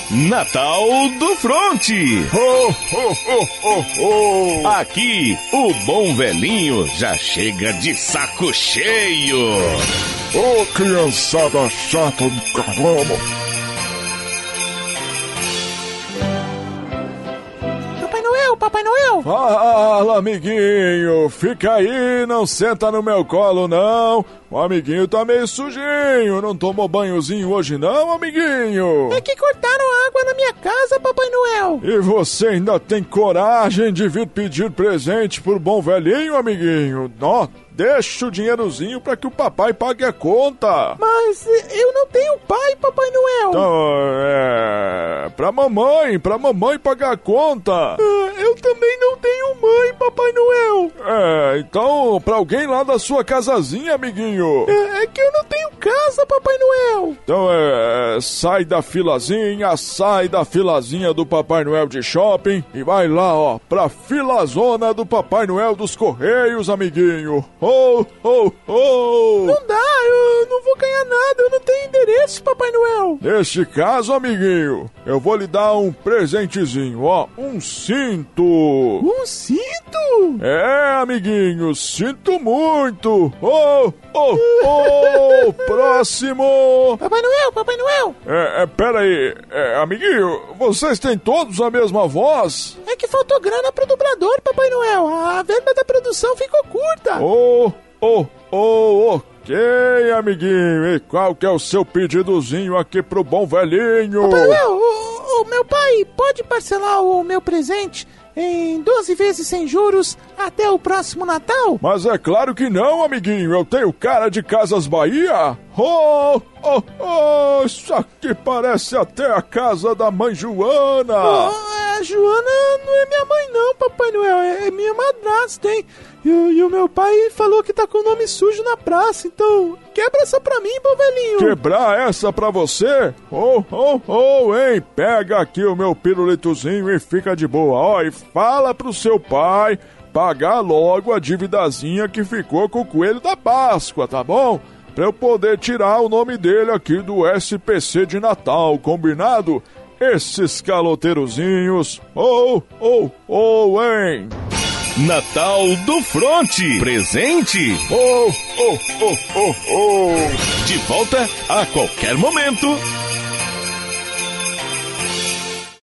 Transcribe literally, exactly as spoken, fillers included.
Natal do Fronte. Ho, ho, ho, ho, ho. Aqui, o bom velhinho já chega de saco cheio. Ô, criançada chata do caramba. Papai Noel! Fala, amiguinho! Fica aí, não senta no meu colo, não! O amiguinho tá meio sujinho, não tomou banhozinho hoje não, amiguinho? É que cortaram água na minha casa, Papai Noel! E você ainda tem coragem de vir pedir presente pro bom velhinho, amiguinho? Nó, deixa o dinheirozinho pra que o papai pague a conta! Mas eu não tenho pai, Papai Noel! Então, é... pra mamãe, pra mamãe pagar a conta! Ah, eu também não tenho mãe, Papai Noel! É, então, pra alguém lá da sua casazinha, amiguinho! É, é que eu não tenho casa, Papai Noel! Então, é... sai da filazinha, sai da filazinha do Papai Noel de shopping e vai lá, ó, pra filazona do Papai Noel dos Correios, amiguinho! Oh, oh, oh! Não dá, eu não vou ganhar nada, eu não tenho endereço, Papai Noel! Neste caso, amiguinho, eu vou lhe dar um presentezinho, ó, um cinto! Um cinto? É, amiguinho, sinto muito! Oh, oh, oh! Próximo! Papai Noel, Papai Noel! É, é pera aí, é, amiguinho, vocês têm todos a mesma voz? É que faltou grana pro dublador, Papai Noel, a verba da produção ficou curta! Oh, oh, oh, ok, amiguinho, e qual que é o seu pedidozinho aqui pro bom velhinho? Papai Noel, o, o meu pai pode parcelar o meu presente em doze vezes sem juros até o próximo Natal? Mas é claro que não, amiguinho. Eu tenho cara de Casas Bahia. Oh, oh, oh, isso aqui parece até a casa da mãe Joana. Oh, a Joana não é minha mãe não, Papai Noel. É minha madrasta, hein? E, e o meu pai falou que tá com o nome sujo na praça, então quebra essa pra mim, bom velhinho. Quebrar essa pra você? Oh, oh, oh, hein? Pega aqui o meu pirulitozinho e fica de boa. Ó, e fala pro seu pai pagar logo a dividazinha que ficou com o coelho da Páscoa, tá bom? Pra eu poder tirar o nome dele aqui do S P C de Natal, combinado? Esses caloteirozinhos. Oh, oh, oh, hein? Natal do Fronte. Presente. Oh, oh, oh, oh, oh. De volta a qualquer momento.